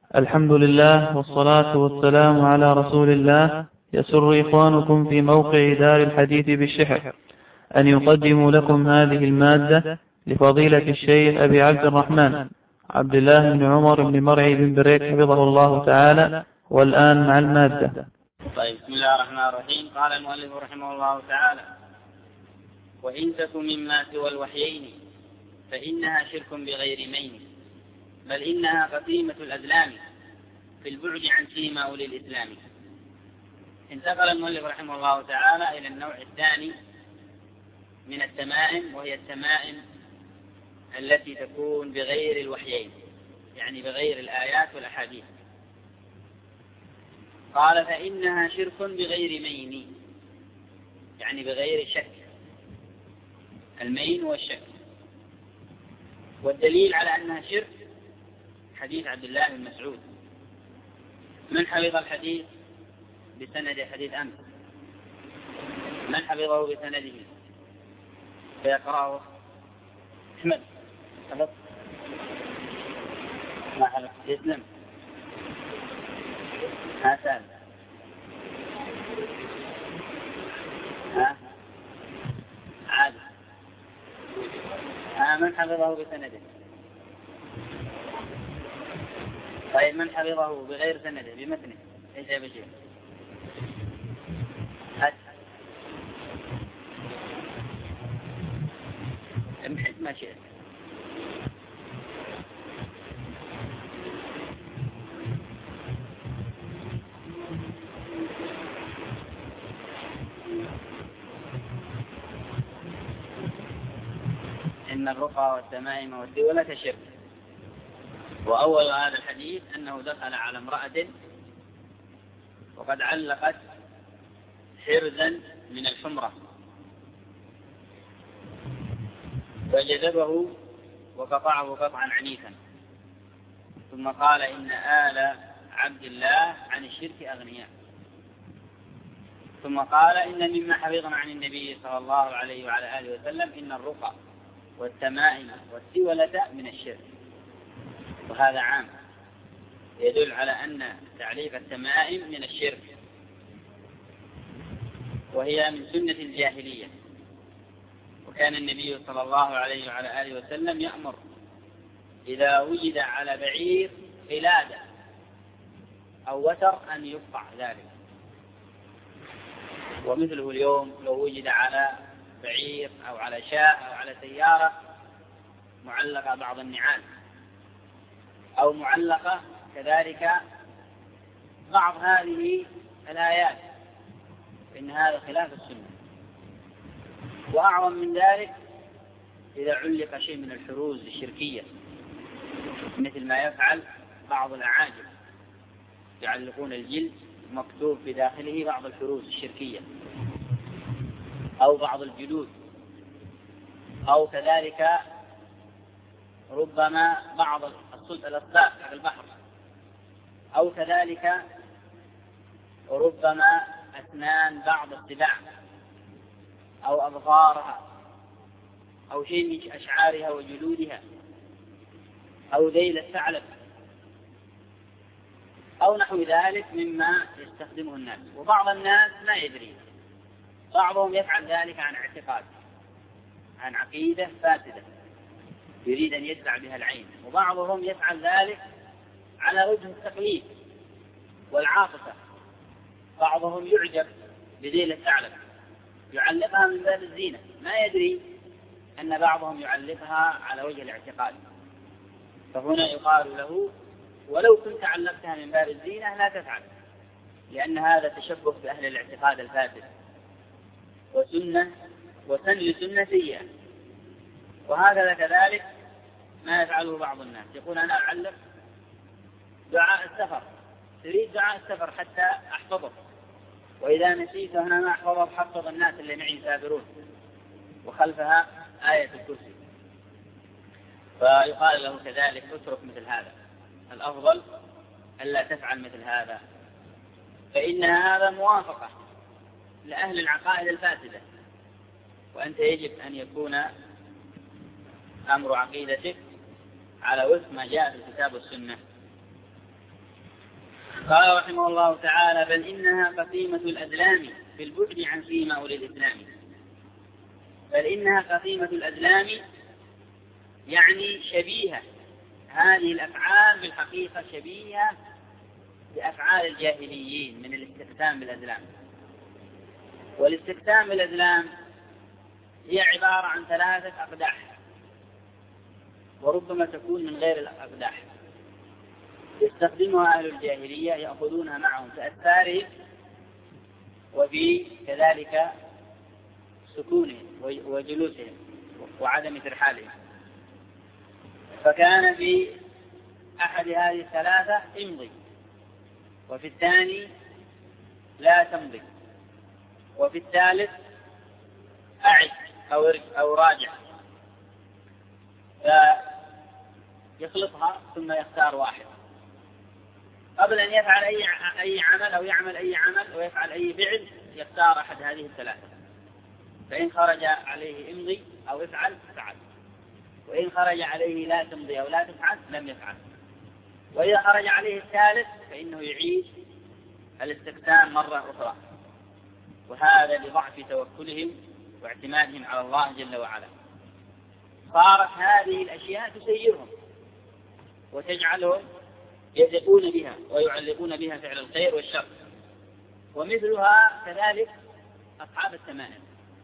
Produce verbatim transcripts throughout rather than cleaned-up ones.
الحمد لله والصلاة والسلام على رسول الله. يسر إخوانكم في موقع دار الحديث بالشحر أن يقدموا لكم هذه المادة لفضيلة الشيخ أبي عبد الرحمن عبد الله بن عمر بن مرعي بن بريك حفظه الله تعالى. والآن مع المادة. طيب، بسم الله الرحمن الرحيم. قال المؤلف رحمه الله تعالى: وإن تك مما سوى الوحيين فإنها شرك بغير مين، بل إنها قسيمة الأزلام في البعد عن سيما أولي الإسلام. انتقل المؤلف رحمه الله تعالى إلى النوع الثاني من التمائم، وهي التمائم التي تكون بغير الوحيين، يعني بغير الآيات والأحاديث. قال: فإنها شرك بغير مين، يعني بغير شك. المين والشك. والدليل على أنها شرك حديث عبد الله بن مسعود. من حفظ الحديث بسند حديث أمس؟ من حفظه بسنده فيقرأه؟ أحمد حفظ؟ ما حفظ؟ يسلم؟ ها سالم؟ ها عادل؟ ها من حفظه بسنده؟ طيب، من حفظه بغير سنده بمتنه؟ ايش يا بشير؟ هات امحي ما شئت. إن الرقى والتمائم والدولة شرك. وأول هذا الحديث أنه دخل على امرأة وقد علقت حرزا من الحمرة فجذبه وقطعه قطعا عنيفا، ثم قال: إن آل عبد الله عن الشرك أغنياء. ثم قال: إن مما حفظنا عن النبي صلى الله عليه وعلى آله وسلم إن الرقى والتمائم والدولة من الشرك. وهذا عام يدل على أن تعليق التمائم من الشرك، وهي من سنة الجاهلية. وكان النبي صلى الله عليه وعلى آله وسلم يأمر إذا وجد على بعير قلادة أو وتر أن يقطع ذلك. ومثله اليوم لو وجد على بعير أو على شاة أو على سيارة معلقة بعض النعال أو معلقة كذلك بعض هذه الآيات، إن هذا خلاف السنة. وأعظم من ذلك إذا علق شيء من الحروز الشركية، مثل ما يفعل بعض الأعاجم، يعلقون الجلد مكتوب في داخله بعض الحروز الشركية، أو بعض الجلود، أو كذلك ربما بعض الأصداف في البحر، أو كذلك ربما أسنان بعض السباع أو أظفارها، أو شيء من أشعارها وجلودها، أو ذيل الثعلب، أو نحو ذلك مما يستخدمه الناس. وبعض الناس ما يدري، بعضهم يفعل ذلك عن اعتقاد، عن عقيدة فاسدة يريد أن يدفع بها العين، وبعضهم يفعل ذلك على وجه التقليد والعاطفة. بعضهم يعجب بذيل الثعلب يعلقها من باب الزينة، ما يدري أن بعضهم يعلقها على وجه الاعتقاد. فهنا يقال له: ولو كنت علقتها من باب الزينة لا تفعل، لأن هذا تشبه بأهل الاعتقاد الفاسد وسنة وسن لسنة سيئة. وهكذا كذلك ما يفعله بعض الناس، يقول: أنا أعلق دعاء السفر، تريد دعاء السفر حتى أحفظه، وإذا نسيت هنا ما أحفظه حفظ الناس اللي معي يسافرون، وخلفها آية الكرسي. فيقال له كذلك: اترك مثل هذا، الأفضل ألا تفعل مثل هذا، فإن هذا موافقة لأهل العقائد الفاسدة، وأنت يجب أن يكون أمر عقيدتك على وفق ما جاء في الكتاب والسنة. قال رحمه الله تعالى: بل إنها قسيمة الأدلام في البعد عن سيما أولي الإسلام. بل إنها قسيمة الأدلام يعني شبيهة، هذه الأفعال بالحقيقة شبيهة بأفعال الجاهليين من الاستقسام بالأدلام. والاستقسام بالأدلام هي عبارة عن ثلاثة أقداح، وربما تكون من غير الأقداح، يستخدمها أهل الجاهلية، يأخذونها معهم في أسفارهم وفي كذلك سكونهم وجلوسهم وعدم ترحالهم. فكان في أحد هذه الثلاثة امضي، وفي الثاني لا تمضي، وفي الثالث أعد أو أو راجع. فيخلطها ثم يختار واحد قبل أن يفعل أي أي عمل أو يعمل أي عمل ويفعل أي فعل، يختار أحد هذه الثلاثة. فإن خرج عليه امضي أو افعل فعل، وإن خرج عليه لا تمضي أو لا تفعل لم يفعل. وإذا خرج عليه الثالث فإنه يعيد الاستقسام مرة أخرى، وهذا لضعف توكلهم واعتمادهم على الله جل وعلا. صارت هذه الأشياء تسيرهم وتجعلهم يثقون بها ويعلقون بها فعل الخير والشر. ومثلها كذلك أصحاب التمائم،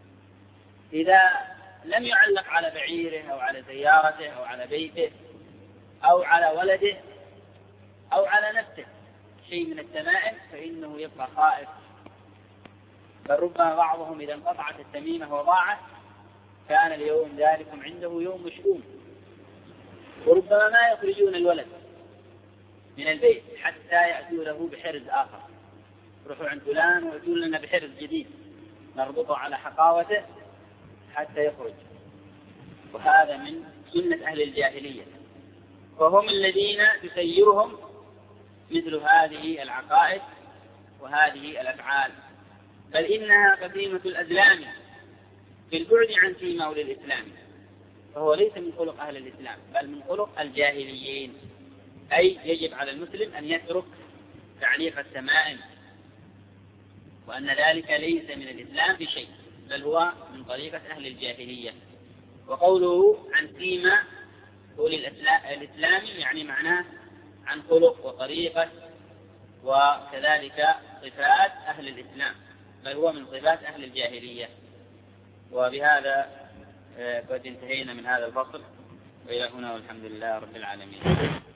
إذا لم يعلق على بعيره أو على سيارته أو على بيته أو على ولده أو على نفسه شيء من التمائم فإنه يبقى خائف. بل ربما بعضهم إذا انقطعت التميمة وضاعت كان اليوم ذلكم عنده يوم مشؤوم، وربما ما يخرجون الولد من البيت حتى يأتوا له بحرز آخر، روحوا عند فلان ويأتوا لنا بحرز جديد نربطه على حقاوته حتى يخرج. وهذا من سنة أهل الجاهلية، فهم الذين تسيرهم مثل هذه العقائد وهذه الأفعال. بل إنها قسيمة الأدلام في البعد عن سيما أولي الإسلام، فهو ليس من خلق أهل الإسلام بل من خلق الجاهليين. أي يجب على المسلم أن يترك تعليق التمائم، وأن ذلك ليس من الإسلام بشيء بل هو من طريقة أهل الجاهلية. وقوله عن سيما أولي الإسلام يعني معناه عن خلق وطريقة وكذلك صفات أهل الإسلام، بل هو من صفات أهل الجاهلية. وبهذا قد انتهينا من هذا الفصل، وإلى هنا والحمد لله رب العالمين.